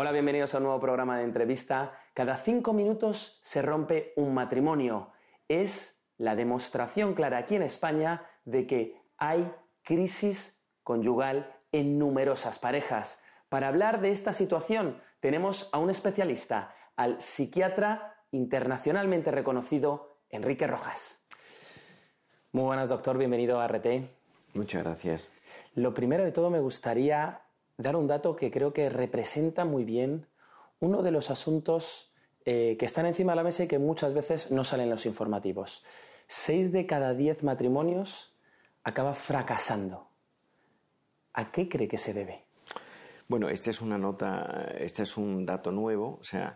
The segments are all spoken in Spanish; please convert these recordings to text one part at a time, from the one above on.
Hola, bienvenidos a un nuevo programa de entrevista. Cada 5 minutos se rompe un matrimonio. Es la demostración clara aquí en España de que hay crisis conyugal en numerosas parejas. Para hablar de esta situación tenemos a un especialista, al psiquiatra internacionalmente reconocido Enrique Rojas. Muy buenas, doctor, bienvenido a RT. Muchas gracias. Lo primero de todo me gustaría dar un dato que creo que representa muy bien uno de los asuntos que están encima de la mesa y que muchas veces no salen en los informativos. 6 de cada 10 matrimonios acaba fracasando. ¿A qué cree que se debe? Bueno, este es un dato nuevo. O sea,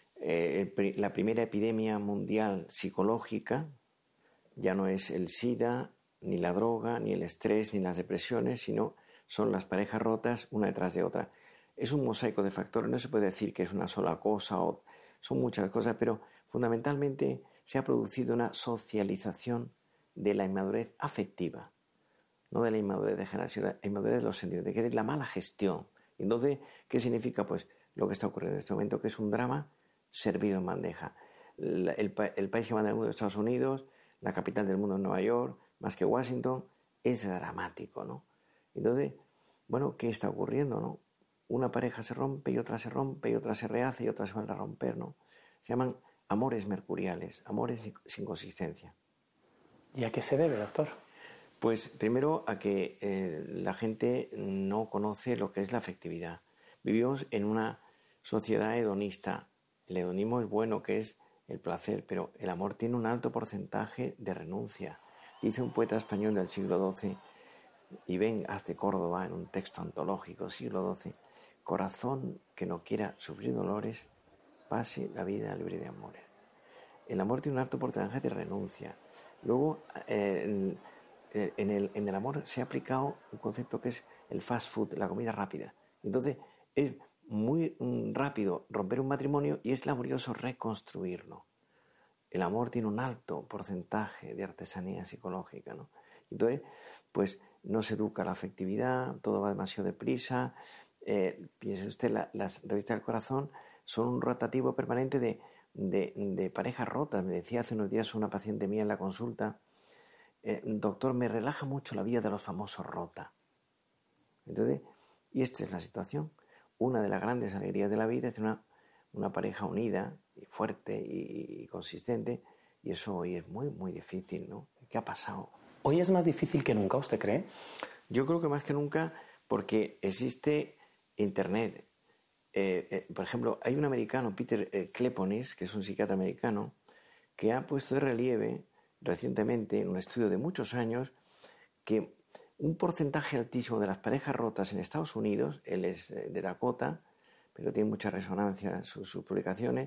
la primera epidemia mundial psicológica ya no es el SIDA, ni la droga, ni el estrés, ni las depresiones, sino son las parejas rotas una detrás de otra. Es un mosaico de factores, no se puede decir que es una sola cosa, o son muchas cosas, pero fundamentalmente se ha producido una socialización de la inmadurez afectiva, no de la inmadurez de género, sino de la inmadurez de los sentimientos, que es la mala gestión. Entonces, ¿qué significa? Pues lo que está ocurriendo en este momento, que es un drama servido en bandeja. El país que manda el mundo, Estados Unidos, la capital del mundo es Nueva York, más que Washington, es dramático, ¿no? Entonces, bueno, ¿qué está ocurriendo, no? Una pareja se rompe y otra se rompe y otra se rehace y otra se vuelve a romper, ¿no? Se llaman amores mercuriales, amores sin consistencia. ¿Y a qué se debe, doctor? Pues primero a que la gente no conoce lo que es la afectividad. Vivimos en una sociedad hedonista. El hedonismo es bueno, que es el placer, pero el amor tiene un alto porcentaje de renuncia. Dice un poeta español del siglo XII, y ven hasta Córdoba en un texto antológico, siglo XII, corazón que no quiera sufrir dolores, pase la vida libre de amores. El amor tiene un alto porcentaje de renuncia. Luego, en el amor se ha aplicado un concepto que es el fast food, la comida rápida. Entonces, es muy rápido romper un matrimonio y es laborioso reconstruirlo. El amor tiene un alto porcentaje de artesanía psicológica, ¿no? Entonces, pues no se educa la afectividad, todo va demasiado deprisa. Piense usted, las revistas del corazón son un rotativo permanente de parejas rotas. Me decía hace unos días una paciente mía en la consulta, doctor, me relaja mucho la vida de los famosos rota. Entonces, y esta es la situación. Una de las grandes alegrías de la vida es una pareja unida, y fuerte y consistente, y eso hoy es muy, muy difícil, ¿no? ¿Qué ha pasado? ¿Hoy es más difícil que nunca, usted cree? Yo creo que más que nunca porque existe Internet. Por ejemplo, hay un americano, Peter Kleponis, que es un psiquiatra americano, que ha puesto de relieve recientemente, en un estudio de muchos años, que un porcentaje altísimo de las parejas rotas en Estados Unidos, él es de Dakota, pero tiene mucha resonancia sus publicaciones,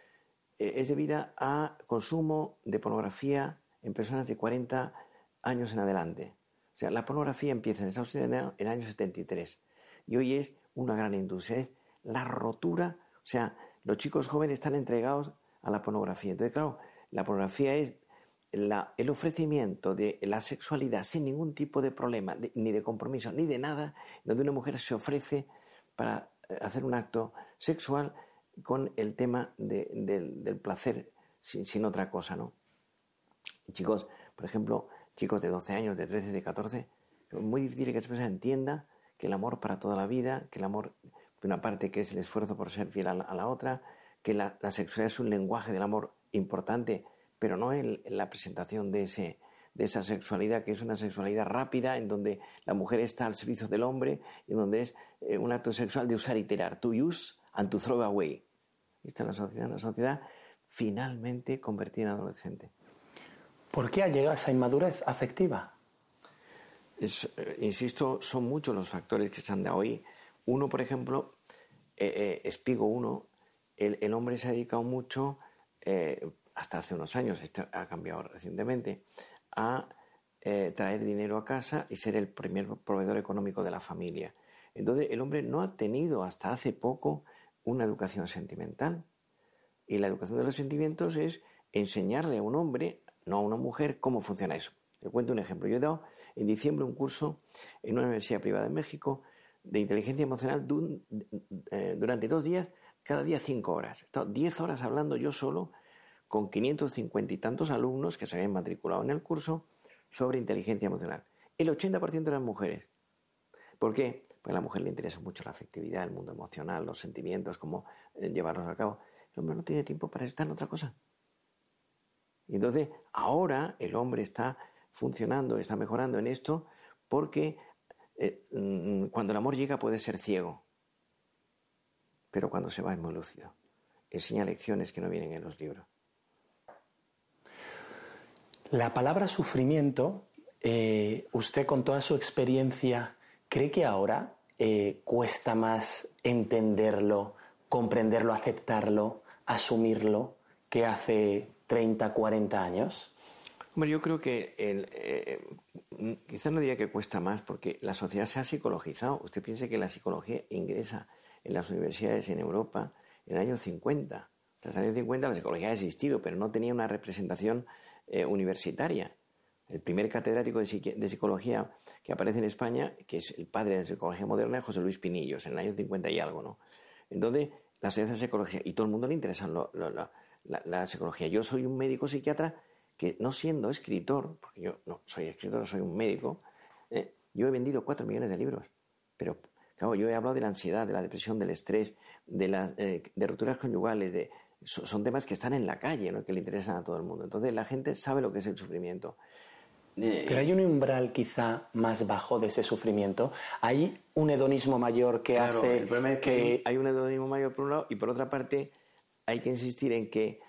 es debida a consumo de pornografía en personas de 40 años en adelante. O sea, la pornografía empieza en Estados Unidos en el año 73 y hoy es una gran industria, es la rotura. O sea, los chicos jóvenes están entregados a la pornografía. Entonces, claro, la pornografía es el ofrecimiento de la sexualidad sin ningún tipo de problema, ni de compromiso, ni de nada, donde una mujer se ofrece para hacer un acto sexual con el tema del placer sin otra cosa, ¿no? Y chicos, por ejemplo, chicos de 12 años, de 13, de 14, es muy difícil que esa persona entienda que el amor para toda la vida, que el amor, de una parte que es el esfuerzo por ser fiel a la otra, que la sexualidad es un lenguaje del amor importante, pero no en la presentación de esa sexualidad, que es una sexualidad rápida, en donde la mujer está al servicio del hombre, y en donde es un acto sexual de usar y tirar, to use and to throw away. Esta es una sociedad finalmente convertida en adolescente. ¿Por qué ha llegado esa inmadurez afectiva? Insisto, son muchos los factores que se han dado hoy. Uno, por ejemplo, Espigo uno, el hombre se ha dedicado mucho, hasta hace unos años, esto ha cambiado recientemente, a traer dinero a casa y ser el primer proveedor económico de la familia. Entonces, el hombre no ha tenido hasta hace poco una educación sentimental. Y la educación de los sentimientos es enseñarle a un hombre, no a una mujer, cómo funciona eso. Le cuento un ejemplo. Yo he dado en diciembre un curso en una universidad privada en México de inteligencia emocional durante 2 días, cada día 5 horas. He estado 10 horas hablando yo solo con 550 y tantos alumnos que se habían matriculado en el curso sobre inteligencia emocional. El 80% eran mujeres. ¿Por qué? Pues a la mujer le interesa mucho la afectividad, el mundo emocional, los sentimientos, cómo llevarlos a cabo. El hombre no tiene tiempo para estar en otra cosa. Y entonces, ahora el hombre está funcionando, está mejorando en esto, porque cuando el amor llega puede ser ciego, pero cuando se va es muy lúcido. Enseña lecciones que no vienen en los libros. La palabra sufrimiento, usted con toda su experiencia, ¿cree que ahora cuesta más entenderlo, comprenderlo, aceptarlo, asumirlo que hace 30, 40 años? Hombre, yo creo que quizás no diría que cuesta más porque la sociedad se ha psicologizado. Usted piensa que la psicología ingresa en las universidades en Europa en el año 50. En los años 50 la psicología ha existido, pero no tenía una representación universitaria. El primer catedrático de psicología que aparece en España, que es el padre de la psicología moderna, es José Luis Pinillos, en el año 50 y algo, ¿no? Entonces, la sociedad de psicología, y todo el mundo le interesa la psicología. Yo soy un médico psiquiatra que, no siendo escritor, porque yo no soy escritor, soy un médico, yo he vendido 4 millones de libros. Pero, claro, yo he hablado de la ansiedad, de la depresión, del estrés, de rupturas conyugales, son temas que están en la calle, ¿no? Que le interesan a todo el mundo. Entonces, la gente sabe lo que es el sufrimiento. Pero hay un umbral quizá más bajo de ese sufrimiento. Hay un hedonismo mayor que hace... El problema es que hay un hedonismo mayor por un lado y por otra parte hay que insistir en que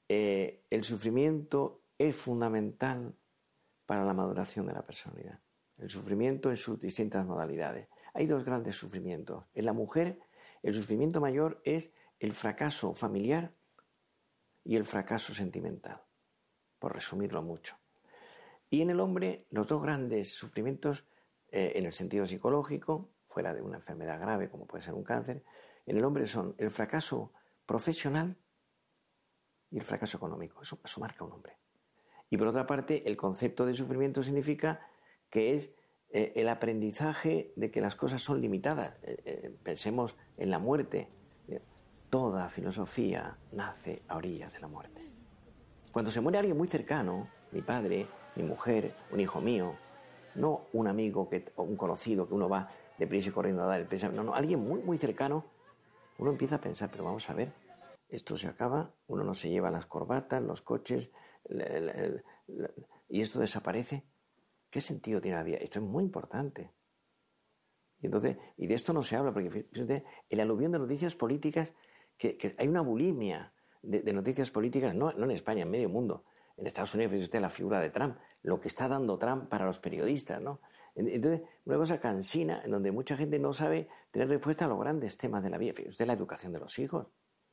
el sufrimiento es fundamental para la maduración de la personalidad. El sufrimiento en sus distintas modalidades. Hay 2 grandes sufrimientos. En la mujer, el sufrimiento mayor es el fracaso familiar y el fracaso sentimental, por resumirlo mucho. Y en el hombre, los 2 grandes sufrimientos, en el sentido psicológico, fuera de una enfermedad grave como puede ser un cáncer, en el hombre son el fracaso profesional y el fracaso económico. Eso marca un hombre. Y por otra parte, el concepto de sufrimiento significa que es el aprendizaje de que las cosas son limitadas. Pensemos en la muerte. Toda filosofía nace a orillas de la muerte. Cuando se muere alguien muy cercano, mi padre, mi mujer, un hijo mío, no un amigo o un conocido que uno va deprisa y corriendo a dar el pésame, no, alguien muy, muy cercano, uno empieza a pensar, pero vamos a ver, esto se acaba, uno no se lleva las corbatas, los coches, y esto desaparece. ¿Qué sentido tiene la vida? Esto es muy importante. Y entonces, y de esto no se habla, porque fíjate, el aluvión de noticias políticas, que hay una bulimia de noticias políticas, no en España, en medio mundo. En Estados Unidos, fíjese usted la figura de Trump, lo que está dando Trump para los periodistas, ¿no? Entonces, una cosa cansina, en donde mucha gente no sabe tener respuesta a los grandes temas de la vida. Fíjese usted la educación de los hijos.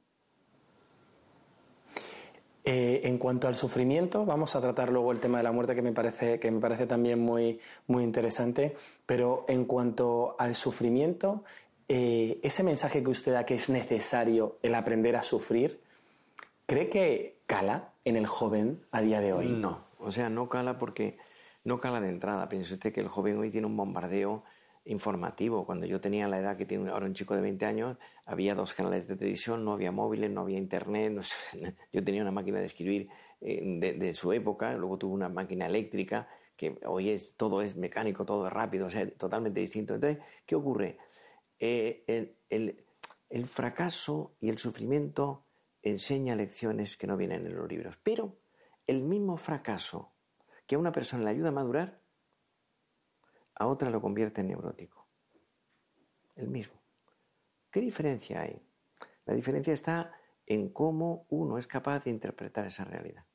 En cuanto al sufrimiento, vamos a tratar luego el tema de la muerte, que me parece también muy, muy interesante, pero en cuanto al sufrimiento, ese mensaje que usted da, que es necesario el aprender a sufrir, ¿cree que cala en el joven a día de hoy? No, o sea, no cala porque no cala de entrada. Piense usted que el joven hoy tiene un bombardeo informativo. Cuando yo tenía la edad que tiene ahora un chico de 20 años, había 2 canales de televisión, no había móviles, no había internet. No sé, yo tenía una máquina de escribir de su época, luego tuve una máquina eléctrica, que hoy todo es mecánico, todo es rápido, o sea, totalmente distinto. Entonces, ¿qué ocurre? El fracaso y el sufrimiento enseña lecciones que no vienen en los libros. Pero el mismo fracaso que a una persona le ayuda a madurar, a otra lo convierte en neurótico. El mismo. ¿Qué diferencia hay? La diferencia está en cómo uno es capaz de interpretar esa realidad.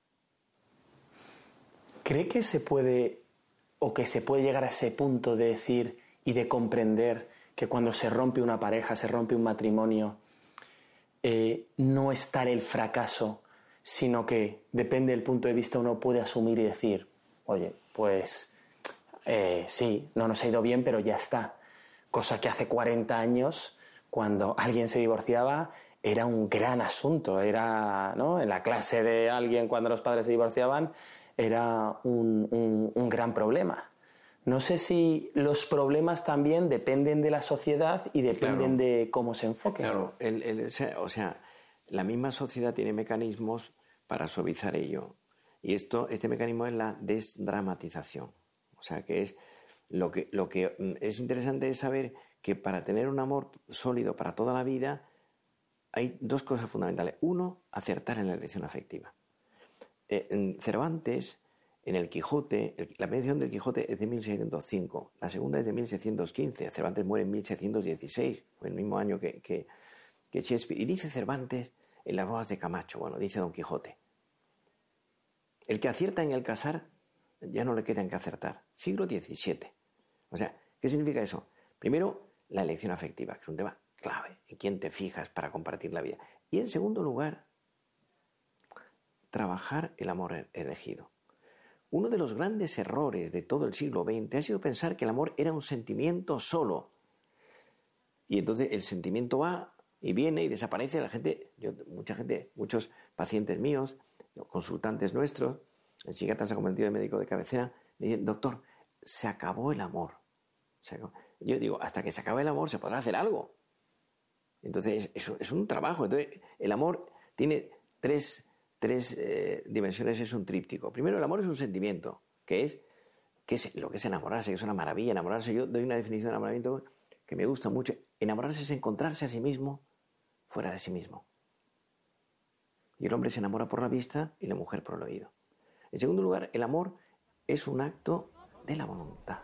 ¿Cree que se puede llegar a ese punto de decir y de comprender que cuando se rompe una pareja, se rompe un matrimonio, no es tal el fracaso, sino que depende del punto de vista uno puede asumir y decir, oye, pues sí, no nos ha ido bien, pero ya está. Cosa que hace 40 años, cuando alguien se divorciaba, era un gran asunto. Era, ¿no? En la clase de alguien, cuando los padres se divorciaban, era un gran problema, No sé si los problemas también dependen de la sociedad y dependen de cómo se enfoquen. Claro, o sea, la misma sociedad tiene mecanismos para suavizar ello. Y este mecanismo es la desdramatización. O sea, que es lo que es interesante es saber que para tener un amor sólido para toda la vida hay dos cosas fundamentales. Uno, acertar en la elección afectiva. En Cervantes, en el Quijote, la primera edición del Quijote es de 1605, la segunda es de 1615. Cervantes muere en 1616, fue el mismo año que Shakespeare. Y dice Cervantes en las bodas de Camacho, bueno, dice Don Quijote, el que acierta en el casar ya no le queda en que acertar. Siglo XVII. O sea, ¿qué significa eso? Primero, la elección afectiva, que es un tema clave, en quién te fijas para compartir la vida. Y en segundo lugar, trabajar el amor elegido. Uno de los grandes errores de todo el siglo XX ha sido pensar que el amor era un sentimiento solo. Y entonces el sentimiento va y viene y desaparece. Muchos pacientes míos, consultantes nuestros, el psiquiatra se ha convertido en médico de cabecera, me dicen, doctor, se acabó el amor. Yo digo, hasta que se acabe el amor se podrá hacer algo. Entonces es un trabajo. Entonces el amor tiene tres dimensiones, es un tríptico. Primero, el amor es un sentimiento, que es lo que es enamorarse, que es una maravilla. Enamorarse, yo doy una definición de enamoramiento que me gusta mucho. Enamorarse es encontrarse a sí mismo fuera de sí mismo. Y el hombre se enamora por la vista y la mujer por el oído. En segundo lugar, el amor es un acto de la voluntad.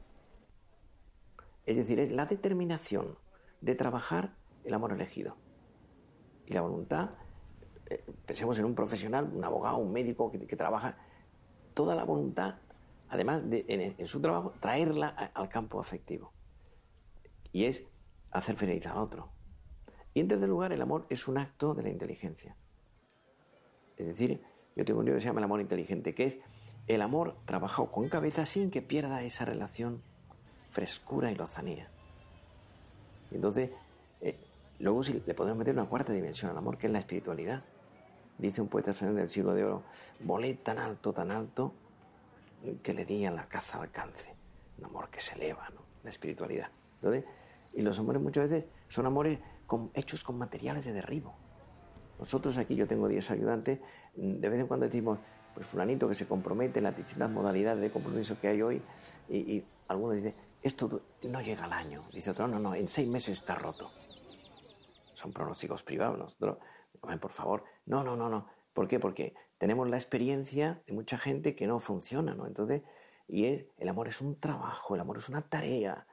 Es decir, es la determinación de trabajar el amor elegido. Y la voluntad, pensemos en un profesional, un abogado, un médico que trabaja, toda la voluntad, además de en su trabajo, traerla al campo afectivo. Y es hacer feliz al otro. Y en tercer lugar, el amor es un acto de la inteligencia. Es decir, yo tengo un libro que se llama El amor inteligente, que es el amor trabajado con cabeza sin que pierda esa relación, frescura y lozanía. Y entonces, luego sí, le podemos meter una cuarta dimensión al amor, que es la espiritualidad. Dice un poeta español del siglo de oro, volé tan alto, que le di a la caza alcance. Un amor que se eleva, ¿no? La espiritualidad. Entonces, y los amores muchas veces son amores hechos con materiales de derribo. Nosotros aquí, yo tengo 10 ayudantes, de vez en cuando decimos, pues fulanito que se compromete en las distintas modalidades de compromiso que hay hoy, y algunos dicen, esto no llega al año. Dice otro, no, en 6 meses está roto. Son pronósticos privados. Nosotros, por favor, no. ¿Por qué? Porque tenemos la experiencia de mucha gente que no funciona, ¿no? Entonces, el amor es un trabajo, el amor es una tarea.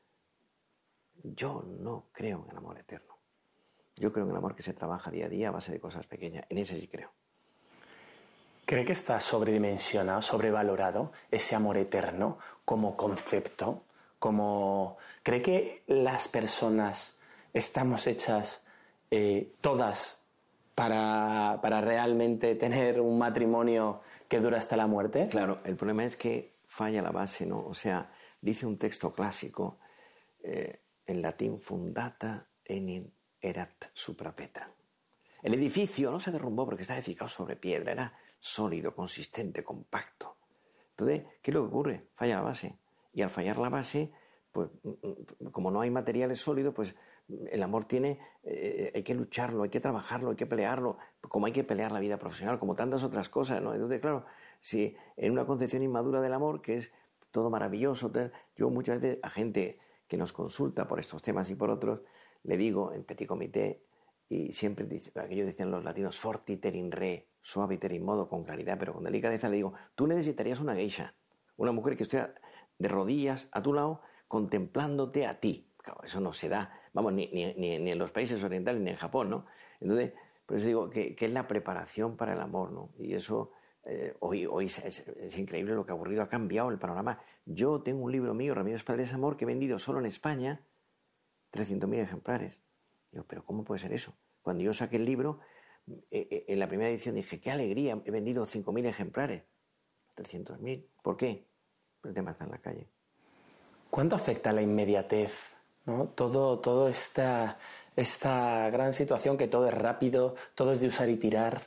Yo no creo en el amor eterno. Yo creo en el amor que se trabaja día a día a base de cosas pequeñas. En ese sí creo. ¿Cree que está sobredimensionado, sobrevalorado ese amor eterno como concepto? ¿Cree que las personas estamos hechas todas para realmente tener un matrimonio que dura hasta la muerte? Claro, el problema es que falla la base, ¿no? O sea, dice un texto clásico, en latín, fundata erat supra petra. El edificio no se derrumbó porque estaba edificado sobre piedra, era sólido, consistente, compacto. Entonces, ¿qué es lo que ocurre? Falla la base. Y al fallar la base, pues como no hay materiales sólidos, pues el amor hay que lucharlo, hay que trabajarlo, hay que pelearlo, como hay que pelear la vida profesional, como tantas otras cosas, ¿no? Entonces, claro, si en una concepción inmadura del amor, que es todo maravilloso, yo muchas veces a gente que nos consulta por estos temas y por otros, le digo en petit comité, y siempre aquello decían los latinos, fortiter in re, suaviter in modo, con claridad, pero con delicadeza, le digo, tú necesitarías una geisha, una mujer que esté de rodillas a tu lado, contemplándote a ti. Claro, eso no se da, vamos, ni en los países orientales, ni en Japón, ¿no? Entonces, por eso digo que es la preparación para el amor, ¿no? Y eso, hoy es increíble lo que ha ocurrido, ha cambiado el panorama. Yo tengo un libro mío, Ramiro Espaldés Amor, que he vendido solo en España 300.000 ejemplares. Digo, ¿pero cómo puede ser eso? Cuando yo saqué el libro, en la primera edición dije, qué alegría, he vendido 5.000 ejemplares. 300.000. ¿Por qué? El tema está en la calle. ¿Cuánto afecta la inmediatez, ¿no? Todo esta gran situación que todo es rápido, todo es de usar y tirar.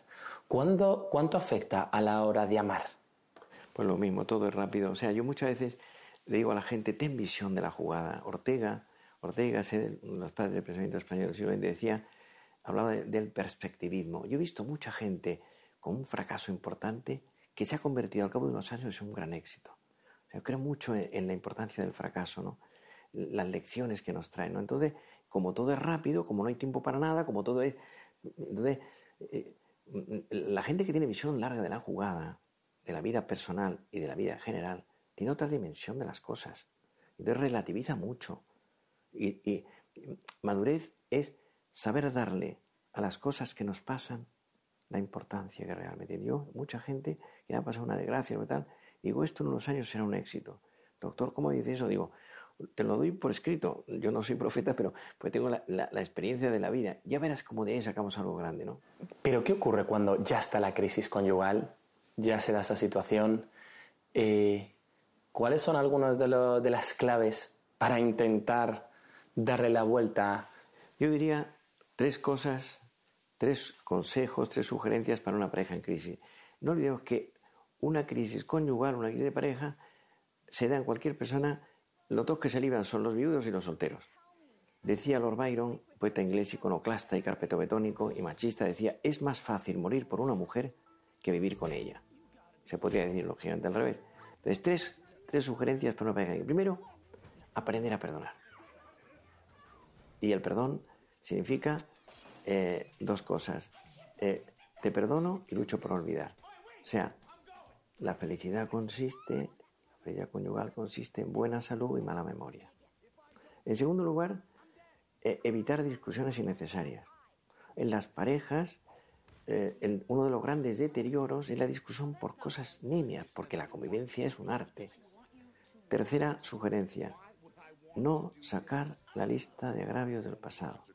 ¿Cuánto afecta a la hora de amar? Pues lo mismo, todo es rápido. O sea, yo muchas veces le digo a la gente, ten visión de la jugada. Ortega, uno de los padres del pensamiento español del siglo XX, decía, hablaba del perspectivismo. Yo he visto mucha gente con un fracaso importante que se ha convertido al cabo de unos años en un gran éxito. O sea, yo creo mucho en la importancia del fracaso, ¿no? Las lecciones que nos traen, ¿no? Entonces, como todo es rápido, como no hay tiempo para nada, como todo es... Entonces, la gente que tiene visión larga de la jugada, de la vida personal y de la vida general, tiene otra dimensión de las cosas. Entonces relativiza mucho. Y madurez es saber darle a las cosas que nos pasan la importancia que realmente tiene. Yo, mucha gente que le ha pasado una desgracia o tal, digo, esto en unos años será un éxito. Doctor, ¿cómo dice eso? Digo, te lo doy por escrito. Yo no soy profeta, pero pues tengo la experiencia de la vida. Ya verás cómo de ahí sacamos algo grande, ¿no? Pero ¿qué ocurre cuando ya está la crisis conyugal? Ya se da esa situación. ¿Cuáles son algunas de las claves para intentar darle la vuelta? Yo diría 3 cosas, 3 consejos, 3 sugerencias para una pareja en crisis. No olvidemos que una crisis conyugal, una crisis de pareja, se da en cualquier persona. Los 2 que se libran son los viudos y los solteros. Decía Lord Byron, poeta inglés iconoclasta y carpetobetónico y machista, decía, es más fácil morir por una mujer que vivir con ella. Se podría decir lógicamente al revés. Entonces, 3 sugerencias para una pareja. Primero, aprender a perdonar. Y el perdón significa 2 cosas. Te perdono y lucho por olvidar. O sea, la felicidad conyugal consiste en buena salud y mala memoria. En segundo lugar, evitar discusiones innecesarias. En las parejas, uno de los grandes deterioros es la discusión por cosas nimias, porque la convivencia es un arte. Tercera sugerencia, no sacar la lista de agravios del pasado.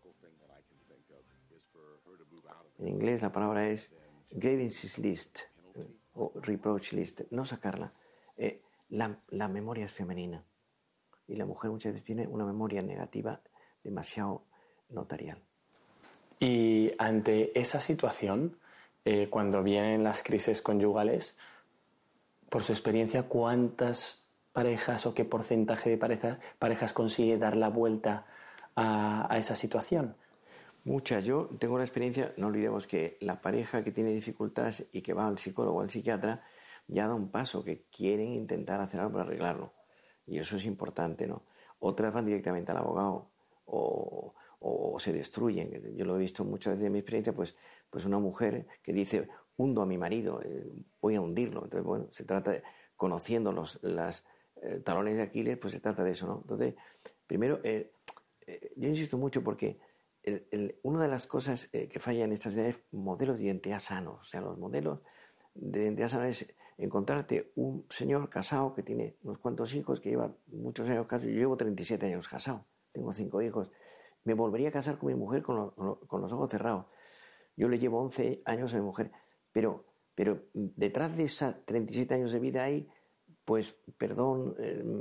En inglés la palabra es grievances list o reproach list, no sacarla. La memoria es femenina y la mujer muchas veces tiene una memoria negativa demasiado notarial. Y ante esa situación, cuando vienen las crisis conyugales, por su experiencia, ¿cuántas parejas o qué porcentaje de parejas consigue dar la vuelta a esa situación? Muchas. Yo tengo la experiencia, no olvidemos que la pareja que tiene dificultades y que va al psicólogo o al psiquiatra ya da un paso, que quieren intentar hacer algo para arreglarlo. Y eso es importante, ¿no? Otras van directamente al abogado o se destruyen. Yo lo he visto muchas veces en mi experiencia, pues una mujer que dice, hundo a mi marido, voy a hundirlo. Entonces, bueno, se trata de, conociendo los talones de Aquiles, pues se trata de eso, ¿no? Entonces, primero, yo insisto mucho porque una de las cosas que falla en estas ideas es modelos de identidad sanos. O sea, los modelos de identidad sana es encontrarte un señor casado que tiene unos cuantos hijos, que lleva muchos años casado. Yo llevo 37 años casado, tengo 5 hijos. Me volvería a casar con mi mujer con los ojos cerrados. Yo le llevo 11 años a mi mujer, pero detrás de esos 37 años de vida hay, pues, perdón,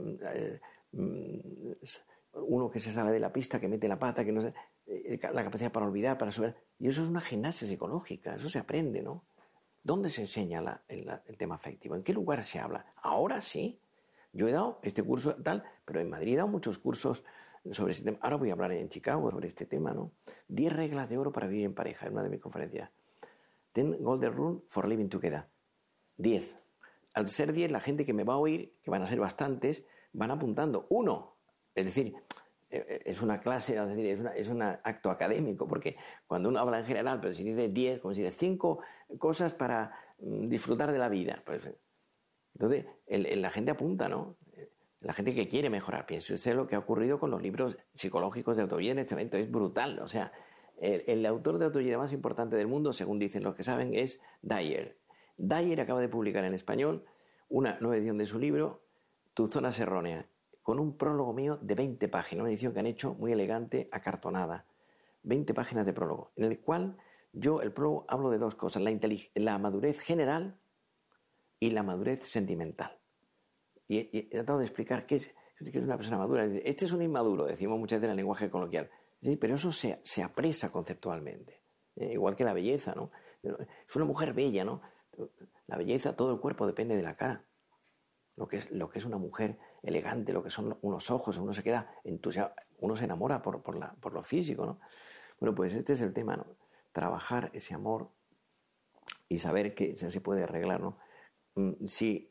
uno que se sale de la pista, que mete la pata, que no sé, la capacidad para olvidar, para subir. Y eso es una gimnasia psicológica, eso se aprende, ¿no? ¿Dónde se enseña el tema afectivo? ¿En qué lugar se habla? Ahora sí. Yo he dado este curso tal, pero en Madrid he dado muchos cursos sobre este tema. Ahora voy a hablar en Chicago sobre este tema, ¿no? 10 reglas de oro para vivir en pareja, en una de mis conferencias. 10 golden rule for living together. 10. Al ser 10, la gente que me va a oír, que van a ser bastantes, van apuntando. 1. Es decir, es una clase, es decir, es un acto académico, porque cuando uno habla en general, pero si dice 10, como si dice 5 cosas para disfrutar de la vida. Pues, entonces, la gente apunta, ¿no? La gente que quiere mejorar. Piense usted lo que ha ocurrido con los libros psicológicos de autoayuda en este momento. Es brutal. O sea, el autor de autoayuda más importante del mundo, según dicen los que saben, es Dyer. Dyer acaba de publicar en español una nueva edición de su libro, Tu zona es errónea, con un prólogo mío de 20 páginas, una edición que han hecho muy elegante, acartonada. 20 páginas de prólogo, en el cual yo, el prólogo, hablo de 2 cosas, la madurez general y la madurez sentimental. Y he tratado de explicar qué es una persona madura. Este es un inmaduro, decimos muchas veces en el lenguaje coloquial. Sí, pero eso se apresa conceptualmente. Igual que la belleza, ¿no? Es una mujer bella, ¿no? La belleza, todo el cuerpo depende de la cara. lo que es una mujer elegante, lo que son unos ojos, uno se queda entusiasmado, uno se enamora por lo físico, ¿no? Bueno, pues este es el tema, ¿no? Trabajar ese amor y saber que se puede arreglar, ¿no? Si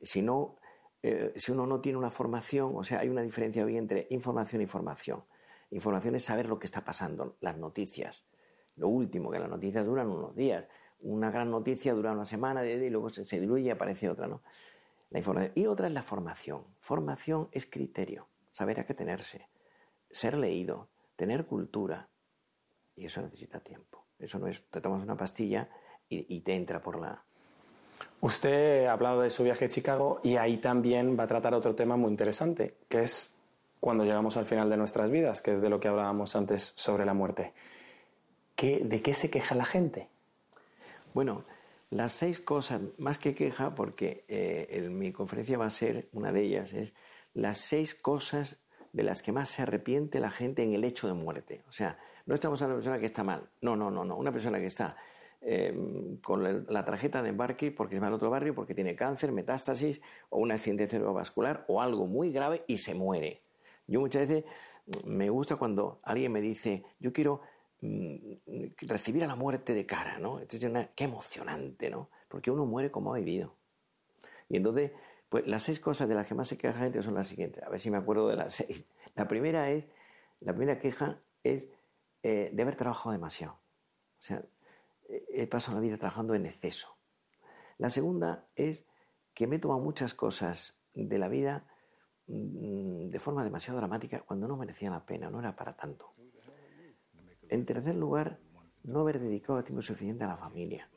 uno no tiene una formación, o sea, hay una diferencia hoy entre información y formación. Información es saber lo que está pasando, las noticias. Lo último, que las noticias duran unos días. Una gran noticia dura una semana y luego se diluye y aparece otra, ¿no? La información. Y otra es la formación. Formación es criterio, saber a qué tenerse, ser leído, tener cultura. Y eso necesita tiempo. Eso no es, te tomas una pastilla y te entra por la... Usted ha hablado de su viaje a Chicago y ahí también va a tratar otro tema muy interesante, que es cuando llegamos al final de nuestras vidas, que es de lo que hablábamos antes sobre la muerte. ¿De qué se queja la gente? Bueno, las 6 cosas, más que queja, porque mi conferencia va a ser, una de ellas, es las 6 cosas de las que más se arrepiente la gente en el hecho de muerte. O sea, no estamos hablando de una persona que está mal, no, una persona que está con la tarjeta de embarque porque se va al otro barrio, porque tiene cáncer, metástasis o un accidente cerebrovascular o algo muy grave y se muere. Yo muchas veces me gusta cuando alguien me dice, yo quiero recibir a la muerte de cara, ¿no? Entonces, qué emocionante, ¿no? Porque uno muere como ha vivido. Y entonces, pues las 6 cosas de las que más se queja la gente son las siguientes. A ver si me acuerdo de las 6. La primera queja es de haber trabajado demasiado. O sea, he pasado la vida trabajando en exceso. La segunda es que me he tomado muchas cosas de la vida de forma demasiado dramática cuando no merecían la pena, no era para tanto. En tercer lugar, no haber dedicado tiempo suficiente a la familia.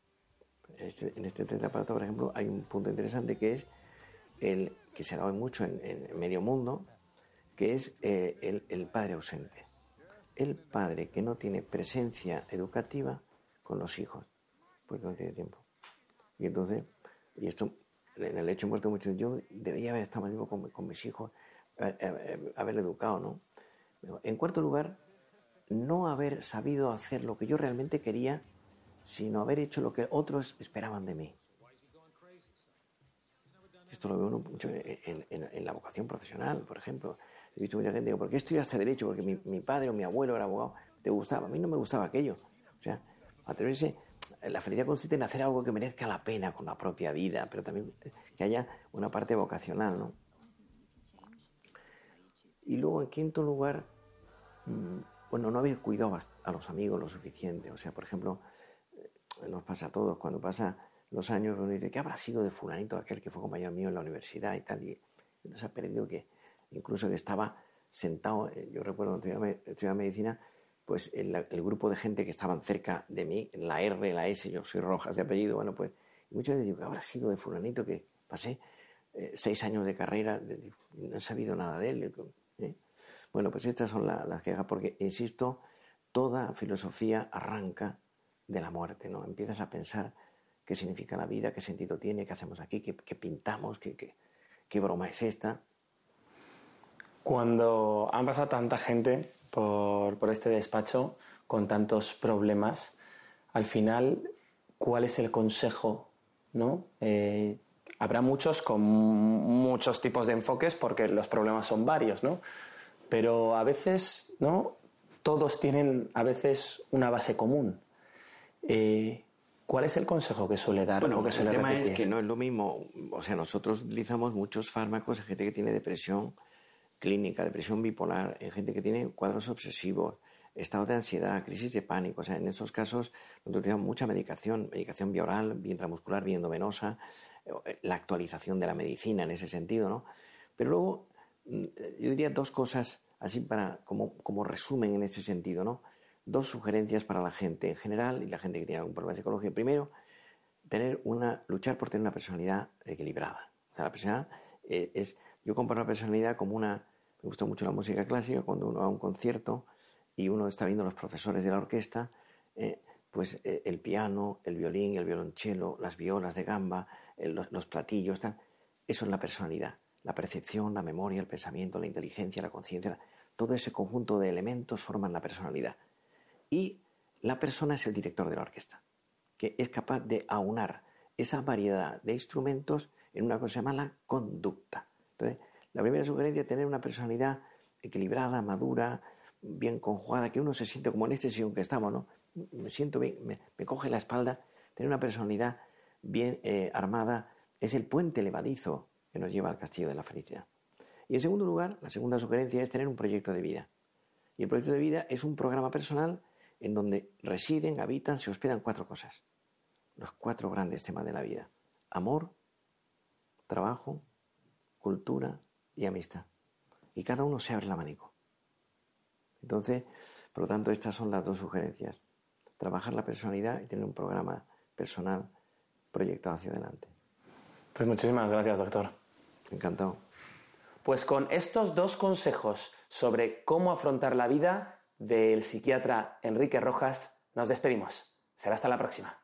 En este tercer apartado, por ejemplo, hay un punto interesante que es el que se da hoy mucho en medio mundo, que es el padre ausente. El padre que no tiene presencia educativa con los hijos, porque no tiene tiempo. Y entonces, y esto en el hecho de muerte muchos, yo debería haber estado más tiempo con mis hijos, haber educado, ¿no? En cuarto lugar, no haber sabido hacer lo que yo realmente quería, sino haber hecho lo que otros esperaban de mí. Esto lo veo uno mucho en la vocación profesional, por ejemplo. He visto mucha gente que digo, ¿por qué estudiaste Derecho? Porque mi padre o mi abuelo era abogado. ¿Te gustaba? A mí no me gustaba aquello. O sea, atreverse, la felicidad consiste en hacer algo que merezca la pena con la propia vida, pero también que haya una parte vocacional, ¿no? Y luego, en quinto lugar, bueno, no haber cuidado a los amigos lo suficiente. O sea, por ejemplo, nos pasa a todos, cuando pasa los años, uno dice, ¿qué habrá sido de fulanito aquel que fue compañero mío en la universidad y tal? Y nos ha perdido que, incluso que estaba sentado, yo recuerdo cuando estudiaba medicina, pues el grupo de gente que estaban cerca de mí, la R, la S, yo soy Rojas de apellido, bueno, pues muchas veces digo, ¿qué habrá sido de fulanito que pasé 6 años de carrera, no he sabido nada de él? Bueno, pues estas son las quejas, porque, insisto, toda filosofía arranca de la muerte, ¿no? Empiezas a pensar qué significa la vida, qué sentido tiene, qué hacemos aquí, qué pintamos, qué broma es esta. Cuando han pasado tanta gente por este despacho con tantos problemas, al final, ¿cuál es el consejo, ¿no? Habrá muchos con muchos tipos de enfoques porque los problemas son varios, ¿no? Pero a veces, ¿no? Todos tienen a veces una base común. ¿Cuál es el consejo que suele dar? Bueno, o que suele el tema repetir? es que no es lo mismo. O sea, nosotros utilizamos muchos fármacos en gente que tiene depresión clínica, depresión bipolar, en gente que tiene cuadros obsesivos, estados de ansiedad, crisis de pánico. O sea, en esos casos nosotros utilizamos mucha medicación vía oral, vía intravenosa, vía endovenosa, la actualización de la medicina en ese sentido, ¿no? Pero luego, yo diría 2 cosas así para como resumen en ese sentido, ¿no? 2 sugerencias para la gente en general y la gente que tiene algún problema psicológico. Primero, luchar por tener una personalidad equilibrada. O sea, la personalidad yo comparo la personalidad como me gusta mucho la música clásica, cuando uno va a un concierto y uno está viendo a los profesores de la orquesta, pues el piano, el violín, el violonchelo, las violas de gamba, los platillos, tal, eso es la personalidad. La percepción, la memoria, el pensamiento, la inteligencia, la conciencia, todo ese conjunto de elementos forman la personalidad. Y la persona es el director de la orquesta, que es capaz de aunar esa variedad de instrumentos en una cosa que se llama la conducta. Entonces, la primera sugerencia es tener una personalidad equilibrada, madura, bien conjugada, que uno se siente como en este sillón que estamos, ¿no? Me siento bien, me coge la espalda. Tener una personalidad bien armada es el puente levadizo que nos lleva al castillo de la felicidad. Y en segundo lugar, la segunda sugerencia es tener un proyecto de vida. Y el proyecto de vida es un programa personal en donde residen, habitan, se hospedan 4 cosas. Los 4 grandes temas de la vida: amor, trabajo, cultura y amistad. Y cada uno se abre el abanico. Entonces, por lo tanto, estas son las 2 sugerencias: trabajar la personalidad y tener un programa personal proyectado hacia adelante. Pues muchísimas gracias, doctor. Encantado. Pues con estos 2 consejos sobre cómo afrontar la vida del psiquiatra Enrique Rojas, nos despedimos. Será hasta la próxima.